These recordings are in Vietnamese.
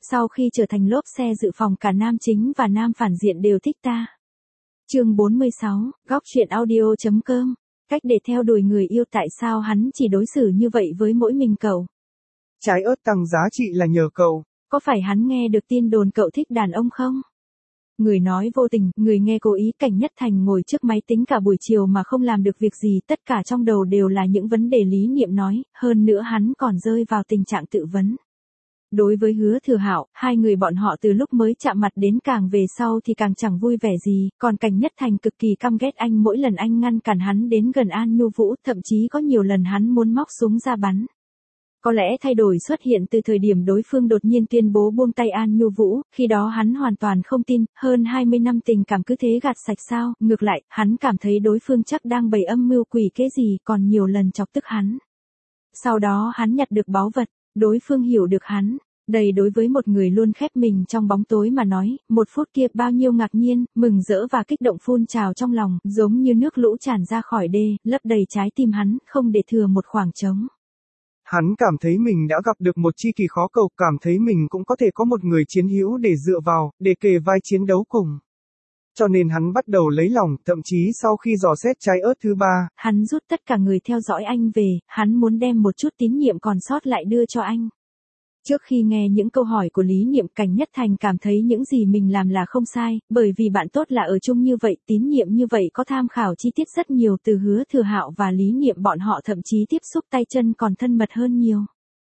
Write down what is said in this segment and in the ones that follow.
Sau khi trở thành lốp xe dự phòng cả nam chính và nam phản diện đều thích ta. Chương 46, góc truyện audio.com. Cách để theo đuổi người yêu, tại sao hắn chỉ đối xử như vậy với mỗi mình cậu? Trái ớt tăng giá trị là nhờ cậu. Có phải hắn nghe được tin đồn cậu thích đàn ông không? Người nói vô tình, người nghe cố ý. Cảnh Nhất Thành ngồi trước máy tính cả buổi chiều mà không làm được việc gì, tất cả trong đầu đều là những vấn đề Lý Niệm nói, hơn nữa hắn còn rơi vào tình trạng tự vấn. Đối với Hứa Thừa Hạo, hai người bọn họ từ lúc mới chạm mặt đến càng về sau thì càng chẳng vui vẻ gì, còn Cảnh Nhất Thành cực kỳ căm ghét anh, mỗi lần anh ngăn cản hắn đến gần An Nhu Vũ, thậm chí có nhiều lần hắn muốn móc súng ra bắn. Có lẽ thay đổi xuất hiện từ thời điểm đối phương đột nhiên tuyên bố buông tay An Nhu Vũ, khi đó hắn hoàn toàn không tin, hơn 20 năm tình cảm cứ thế gạt sạch sao, ngược lại, hắn cảm thấy đối phương chắc đang bày âm mưu quỷ kế gì, còn nhiều lần chọc tức hắn. Sau đó hắn nhặt được báu vật, đối phương hiểu được hắn. Đây đối với một người luôn khép mình trong bóng tối mà nói, một phút kia bao nhiêu ngạc nhiên, mừng rỡ và kích động phun trào trong lòng, giống như nước lũ tràn ra khỏi đê, lấp đầy trái tim hắn, không để thừa một khoảng trống. Hắn cảm thấy mình đã gặp được một tri kỷ khó cầu, cảm thấy mình cũng có thể có một người chiến hữu để dựa vào, để kề vai chiến đấu cùng. Cho nên hắn bắt đầu lấy lòng, thậm chí sau khi dò xét trái ớt thứ 3, hắn rút tất cả người theo dõi anh về, hắn muốn đem một chút tín nhiệm còn sót lại đưa cho anh. Trước khi nghe những câu hỏi của Lý Niệm, Cảnh Nhất Thành cảm thấy những gì mình làm là không sai, bởi vì bạn tốt là ở chung như vậy, tín nhiệm như vậy, có tham khảo chi tiết rất nhiều từ Hứa Thừa Hạo và Lý Niệm, bọn họ thậm chí tiếp xúc tay chân còn thân mật hơn nhiều.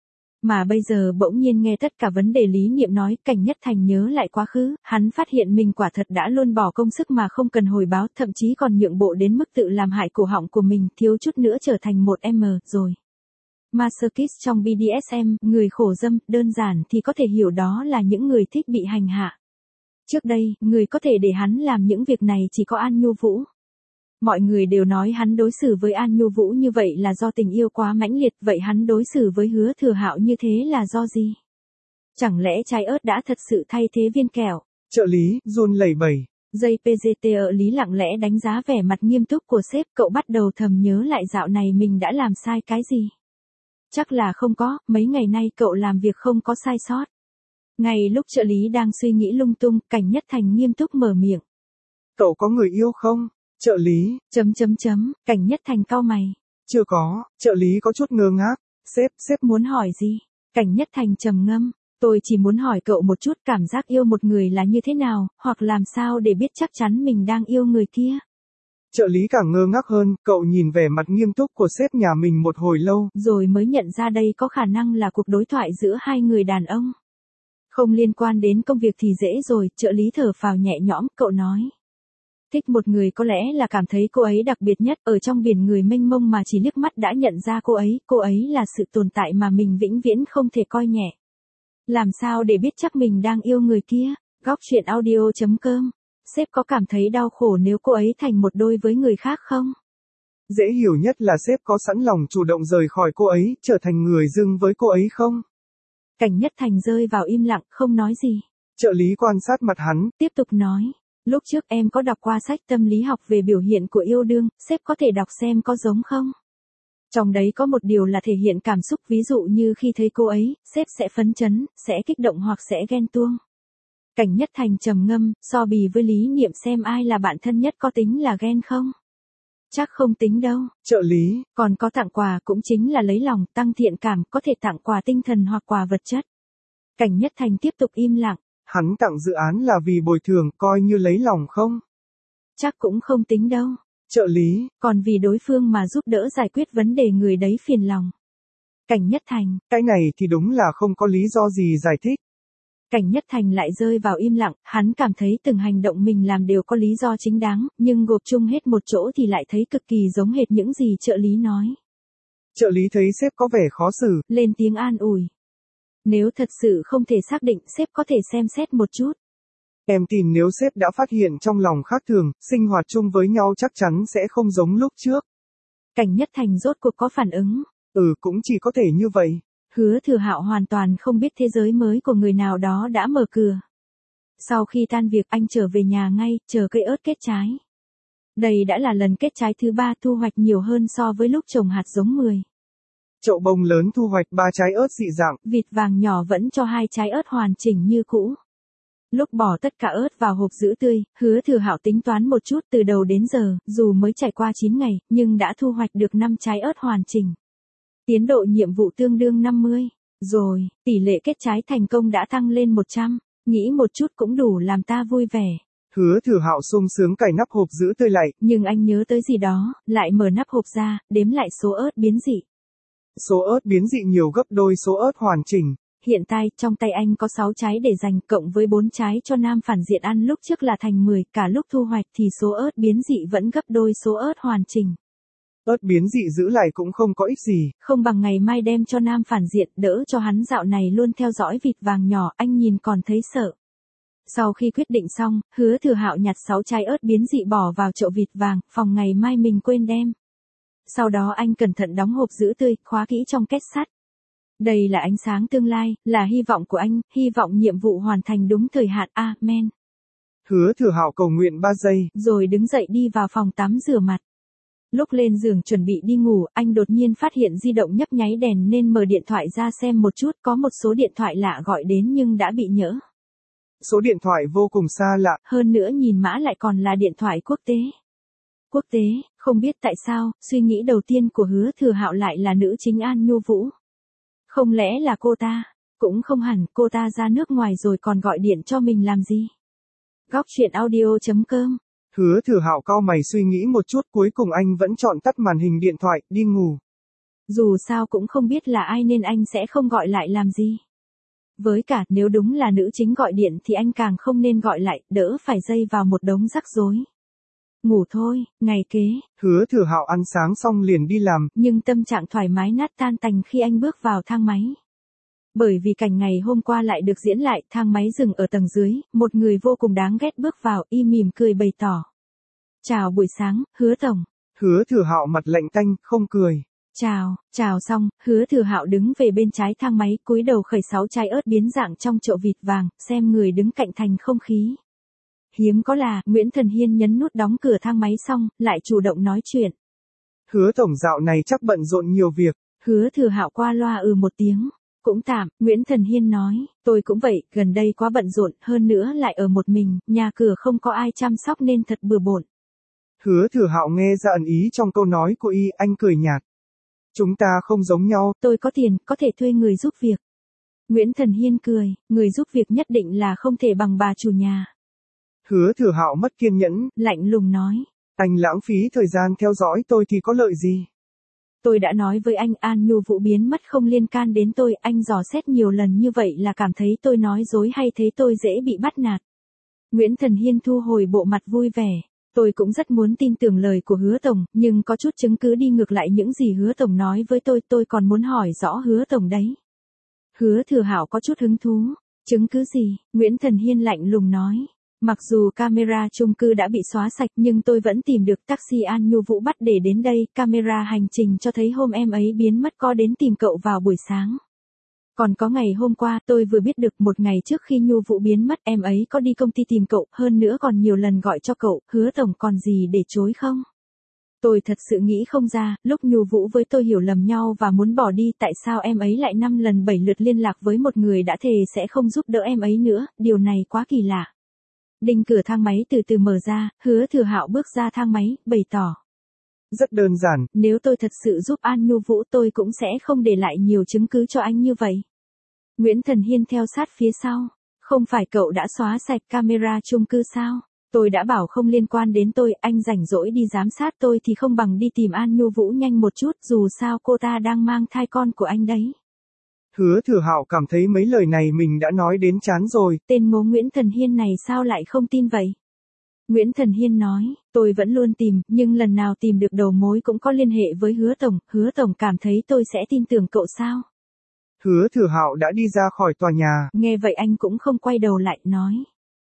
Mà bây giờ bỗng nhiên nghe tất cả vấn đề Lý Niệm nói, Cảnh Nhất Thành nhớ lại quá khứ, hắn phát hiện mình quả thật đã luôn bỏ công sức mà không cần hồi báo, thậm chí còn nhượng bộ đến mức tự làm hại cổ họng của mình, thiếu chút nữa trở thành một M rồi. Masochist trong BDSM, người khổ dâm, đơn giản thì có thể hiểu đó là những người thích bị hành hạ. Trước đây, người có thể để hắn làm những việc này chỉ có An Nhu Vũ. Mọi người đều nói hắn đối xử với An Nhu Vũ như vậy là do tình yêu quá mãnh liệt, vậy hắn đối xử với Hứa Thừa Hạo như thế là do gì? Chẳng lẽ trái ớt đã thật sự thay thế viên kẹo? Trợ lý, run lẩy bẩy. JPGTE Lý lặng lẽ đánh giá vẻ mặt nghiêm túc của sếp, cậu bắt đầu thầm nhớ lại dạo này mình đã làm sai cái gì? Chắc là không có, mấy ngày nay cậu làm việc không có sai sót. Ngay lúc trợ lý đang suy nghĩ lung tung, Cảnh Nhất Thành nghiêm túc mở miệng. Cậu có người yêu không? Trợ lý. Cảnh Nhất Thành cau mày. Chưa có, trợ lý có chút ngơ ngác. Sếp muốn hỏi gì? Cảnh Nhất Thành trầm ngâm. Tôi chỉ muốn hỏi cậu một chút, cảm giác yêu một người là như thế nào, hoặc làm sao để biết chắc chắn mình đang yêu người kia. Trợ lý càng ngơ ngác hơn, cậu nhìn vẻ mặt nghiêm túc của sếp nhà mình một hồi lâu, rồi mới nhận ra đây có khả năng là cuộc đối thoại giữa hai người đàn ông. Không liên quan đến công việc thì dễ rồi, trợ lý thở phào nhẹ nhõm, cậu nói. Thích một người có lẽ là cảm thấy cô ấy đặc biệt nhất, ở trong biển người mênh mông mà chỉ liếc mắt đã nhận ra cô ấy là sự tồn tại mà mình vĩnh viễn không thể coi nhẹ. Làm sao để biết chắc mình đang yêu người kia? Góc truyện audio.com. Sếp có cảm thấy đau khổ nếu cô ấy thành một đôi với người khác không? Dễ hiểu nhất là sếp có sẵn lòng chủ động rời khỏi cô ấy, trở thành người dưng với cô ấy không? Cảnh Nhất Thành rơi vào im lặng, không nói gì. Trợ lý quan sát mặt hắn, tiếp tục nói. Lúc trước em có đọc qua sách tâm lý học về biểu hiện của yêu đương, sếp có thể đọc xem có giống không? Trong đấy có một điều là thể hiện cảm xúc, ví dụ như khi thấy cô ấy, sếp sẽ phấn chấn, sẽ kích động hoặc sẽ ghen tuông. Cảnh Nhất Thành trầm ngâm, so bì với Lý Niệm xem ai là bạn thân nhất, có tính là ghen không? Chắc không tính đâu. Trợ lý. Còn có tặng quà cũng chính là lấy lòng, tăng thiện cảm, có thể tặng quà tinh thần hoặc quà vật chất. Cảnh Nhất Thành tiếp tục im lặng. Hắn tặng dự án là vì bồi thường, coi như lấy lòng không? Chắc cũng không tính đâu. Trợ lý. Còn vì đối phương mà giúp đỡ giải quyết vấn đề người đấy phiền lòng. Cảnh Nhất Thành. Cái này thì đúng là không có lý do gì giải thích. Cảnh Nhất Thành lại rơi vào im lặng, hắn cảm thấy từng hành động mình làm đều có lý do chính đáng, nhưng gộp chung hết một chỗ thì lại thấy cực kỳ giống hệt những gì trợ lý nói. Trợ lý thấy sếp có vẻ khó xử, lên tiếng an ủi. Nếu thật sự không thể xác định, sếp có thể xem xét một chút. Em tin nếu sếp đã phát hiện trong lòng khác thường, sinh hoạt chung với nhau chắc chắn sẽ không giống lúc trước. Cảnh Nhất Thành rốt cuộc có phản ứng. Cũng chỉ có thể như vậy. Hứa Thừa Hạo hoàn toàn không biết thế giới mới của người nào đó đã mở cửa. Sau khi tan việc anh trở về nhà ngay, chờ cây ớt kết trái. Đây đã là lần kết trái thứ 3, thu hoạch nhiều hơn so với lúc trồng hạt giống 10. Chậu bông lớn thu hoạch 3 trái ớt dị dạng. Vịt vàng nhỏ vẫn cho 2 trái ớt hoàn chỉnh như cũ. Lúc bỏ tất cả ớt vào hộp giữ tươi, Hứa Thừa Hạo tính toán một chút từ đầu đến giờ, dù mới trải qua 9 ngày, nhưng đã thu hoạch được 5 trái ớt hoàn chỉnh. Tiến độ nhiệm vụ tương đương 50. Rồi, tỷ lệ kết trái thành công đã tăng lên 100. Nghĩ một chút cũng đủ làm ta vui vẻ. Hứa Thừa Hạo sung sướng cài nắp hộp giữ tươi lại. Nhưng anh nhớ tới gì đó, lại mở nắp hộp ra, đếm lại số ớt biến dị. Số ớt biến dị nhiều gấp đôi số ớt hoàn chỉnh. Hiện tại, trong tay anh có 6 trái để dành, cộng với 4 trái cho nam phản diện ăn lúc trước là thành 10, cả lúc thu hoạch thì số ớt biến dị vẫn gấp đôi số ớt hoàn chỉnh. Ớt biến dị giữ lại cũng không có ích gì. Không bằng ngày mai đem cho nam phản diện, đỡ cho hắn dạo này luôn theo dõi vịt vàng nhỏ, anh nhìn còn thấy sợ. Sau khi quyết định xong, Hứa Thừa Hạo nhặt 6 trái ớt biến dị bỏ vào chậu vịt vàng, phòng ngày mai mình quên đem. Sau đó anh cẩn thận đóng hộp giữ tươi, khóa kỹ trong két sắt. Đây là ánh sáng tương lai, là hy vọng của anh, hy vọng nhiệm vụ hoàn thành đúng thời hạn. Amen. Hứa Thừa Hạo cầu nguyện 3 giây. Rồi đứng dậy đi vào phòng tắm rửa mặt. Lúc lên giường chuẩn bị đi ngủ, anh đột nhiên phát hiện di động nhấp nháy đèn nên mở điện thoại ra xem một chút, có một số điện thoại lạ gọi đến nhưng đã bị nhỡ. Số điện thoại vô cùng xa lạ. Hơn nữa nhìn mã lại còn là điện thoại quốc tế. Quốc tế, không biết tại sao, suy nghĩ đầu tiên của Hứa Thừa Hạo lại là nữ chính An Nhu Vũ. Không lẽ là cô ta? Cũng không hẳn, cô ta ra nước ngoài rồi còn gọi điện cho mình làm gì? Góc truyện audio.com. Hứa Thừa Hạo cau mày suy nghĩ một chút, cuối cùng anh vẫn chọn tắt màn hình điện thoại, đi ngủ. Dù sao cũng không biết là ai nên anh sẽ không gọi lại làm gì. Với cả, nếu đúng là nữ chính gọi điện thì anh càng không nên gọi lại, đỡ phải dây vào một đống rắc rối. Ngủ thôi, ngày kế. Hứa Thừa Hạo ăn sáng xong liền đi làm. Nhưng tâm trạng thoải mái nát tan tành khi anh bước vào thang máy. Bởi vì cảnh ngày hôm qua lại được diễn lại, thang máy dừng ở tầng dưới, một người vô cùng đáng ghét bước vào, y mỉm cười bày tỏ. Chào buổi sáng, Hứa Tổng. Hứa Thừa Hạo mặt lạnh tanh, không cười. Chào xong, Hứa Thừa Hạo đứng về bên trái thang máy, cúi đầu khởi 6 trái ớt biến dạng trong chậu vịt vàng, xem người đứng cạnh thành không khí. Hiếm có là, Nguyễn Thần Hiên nhấn nút đóng cửa thang máy xong, lại chủ động nói chuyện. Hứa Tổng dạo này chắc bận rộn nhiều việc. Hứa Thừa Hạo qua loa một tiếng. Cũng tạm, Nguyễn Thần Hiên nói, tôi cũng vậy, gần đây quá bận rộn, hơn nữa lại ở một mình, nhà cửa không có ai chăm sóc nên thật bừa bộn. Hứa Thừa Hạo nghe ra ẩn ý trong câu nói của y, anh cười nhạt. Chúng ta không giống nhau. Tôi có tiền, có thể thuê người giúp việc. Nguyễn Thần Hiên cười, người giúp việc nhất định là không thể bằng bà chủ nhà. Hứa Thừa Hạo mất kiên nhẫn, lạnh lùng nói. Anh lãng phí thời gian theo dõi tôi thì có lợi gì? Tôi đã nói với anh, An Nhu Vũ biến mất không liên can đến tôi, anh dò xét nhiều lần như vậy là cảm thấy tôi nói dối hay thấy tôi dễ bị bắt nạt. Nguyễn Thần Hiên thu hồi bộ mặt vui vẻ. Tôi cũng rất muốn tin tưởng lời của Hứa Tổng, nhưng có chút chứng cứ đi ngược lại những gì Hứa Tổng nói với tôi còn muốn hỏi rõ Hứa Tổng đấy. Hứa Thừa Hạo có chút hứng thú. Chứng cứ gì? Nguyễn Thần Hiên lạnh lùng nói. Mặc dù camera chung cư đã bị xóa sạch nhưng tôi vẫn tìm được taxi An Nhu Vũ bắt để đến đây, camera hành trình cho thấy hôm em ấy biến mất có đến tìm cậu vào buổi sáng. Còn có ngày hôm qua tôi vừa biết được một ngày trước khi Nhu Vũ biến mất em ấy có đi công ty tìm cậu, hơn nữa còn nhiều lần gọi cho cậu, Hứa Tổng còn gì để chối không? Tôi thật sự nghĩ không ra, lúc Nhu Vũ với tôi hiểu lầm nhau và muốn bỏ đi tại sao em ấy lại 5 lần 7 lượt liên lạc với một người đã thề sẽ không giúp đỡ em ấy nữa, điều này quá kỳ lạ. Đinh cửa thang máy từ từ mở ra, Hứa Thừa Hạo bước ra thang máy, bày tỏ. Rất đơn giản. Nếu tôi thật sự giúp An Nhu Vũ tôi cũng sẽ không để lại nhiều chứng cứ cho anh như vậy. Nguyễn Thần Hiên theo sát phía sau. Không phải cậu đã xóa sạch camera chung cư sao? Tôi đã bảo không liên quan đến tôi, anh rảnh rỗi đi giám sát tôi thì không bằng đi tìm An Nhu Vũ nhanh một chút, dù sao cô ta đang mang thai con của anh đấy. Hứa Thừa Hạo cảm thấy mấy lời này mình đã nói đến chán rồi. Tên ngố Nguyễn Thần Hiên này sao lại không tin vậy? Nguyễn Thần Hiên nói, tôi vẫn luôn tìm, nhưng lần nào tìm được đầu mối cũng có liên hệ với Hứa Tổng cảm thấy tôi sẽ tin tưởng cậu sao? Hứa Thừa Hạo đã đi ra khỏi tòa nhà. Nghe vậy anh cũng không quay đầu lại, nói.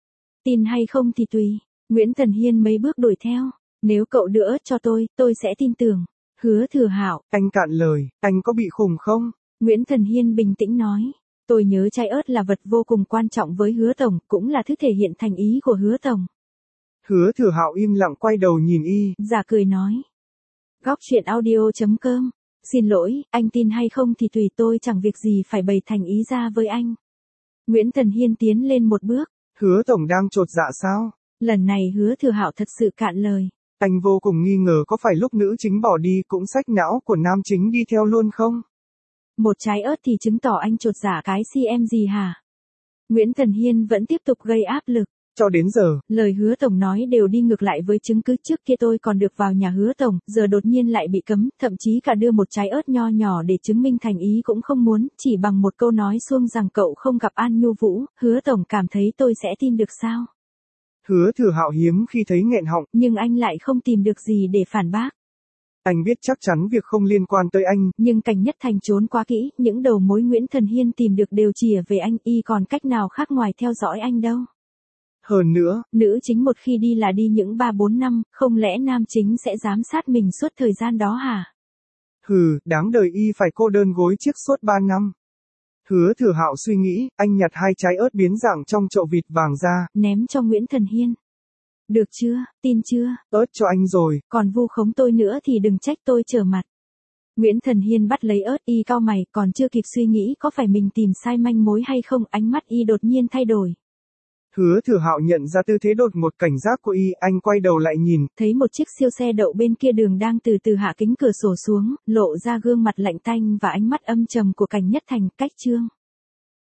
Tin hay không thì tùy. Nguyễn Thần Hiên mấy bước đuổi theo. Nếu cậu đỡ cho tôi sẽ tin tưởng. Hứa Thừa Hạo, anh cạn lời, anh có bị khùng không? Nguyễn Thần Hiên bình tĩnh nói. Tôi nhớ trái ớt là vật vô cùng quan trọng với Hứa Tổng, cũng là thứ thể hiện thành ý của Hứa Tổng. Hứa Thừa Hạo im lặng quay đầu nhìn y. Giả cười nói. Góc truyện audio.com Xin lỗi, anh tin hay không thì tùy tôi, chẳng việc gì phải bày thành ý ra với anh. Nguyễn Thần Hiên tiến lên một bước. Hứa tổng đang chột dạ sao? Lần này Hứa Thừa Hạo thật sự cạn lời. Anh vô cùng nghi ngờ có phải lúc nữ chính bỏ đi cũng xách não của nam chính đi theo luôn không? Một trái ớt thì chứng tỏ anh chột dạ cái CM gì hả? Nguyễn Thần Hiên vẫn tiếp tục gây áp lực. Cho đến giờ, lời Hứa tổng nói đều đi ngược lại với chứng cứ. Trước kia tôi còn được vào nhà Hứa tổng, giờ đột nhiên lại bị cấm, thậm chí cả đưa một trái ớt nho nhỏ để chứng minh thành ý cũng không muốn, chỉ bằng một câu nói suông rằng cậu không gặp An Nhu Vũ, Hứa tổng cảm thấy tôi sẽ tin được sao? Hứa Thừa Hạo hiếm khi thấy nghẹn họng, nhưng anh lại không tìm được gì để phản bác. Anh biết chắc chắn việc không liên quan tới anh. Nhưng Cảnh Nhất Thành trốn quá kỹ, những đầu mối Nguyễn Thần Hiên tìm được đều chìa về anh, y còn cách nào khác ngoài theo dõi anh đâu. Hơn nữa, nữ chính một khi đi là đi những 3-4 năm, không lẽ nam chính sẽ giám sát mình suốt thời gian đó hả? Hừ, đáng đời y phải cô đơn gối chiếc suốt 3 năm. Hứa Thừa Hạo suy nghĩ, anh nhặt 2 trái ớt biến dạng trong chậu vịt vàng ra, ném cho Nguyễn Thần Hiên. Được chưa, tin chưa? Ớt cho anh rồi. Còn vu khống tôi nữa thì đừng trách tôi trở mặt. Nguyễn Thần Hiên bắt lấy ớt, y cau mày, còn chưa kịp suy nghĩ có phải mình tìm sai manh mối hay không, ánh mắt y đột nhiên thay đổi. Hứa Thừa Hạo nhận ra tư thế đột ngột cảnh giác của y, anh quay đầu lại nhìn, thấy một chiếc siêu xe đậu bên kia đường đang từ từ hạ kính cửa sổ xuống, lộ ra gương mặt lạnh tanh và ánh mắt âm trầm của Cảnh Nhất Thành. Cách chương